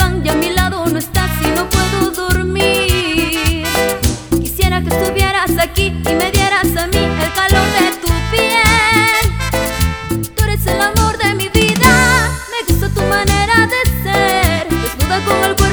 van y a mi lado no estás y no puedo dormir. Quisiera que estuvieras aquí y me dieras a mí el calor de tu piel. Tú eres el amor de mi vida, me gusta tu manera de ser, desnuda con el cuerpo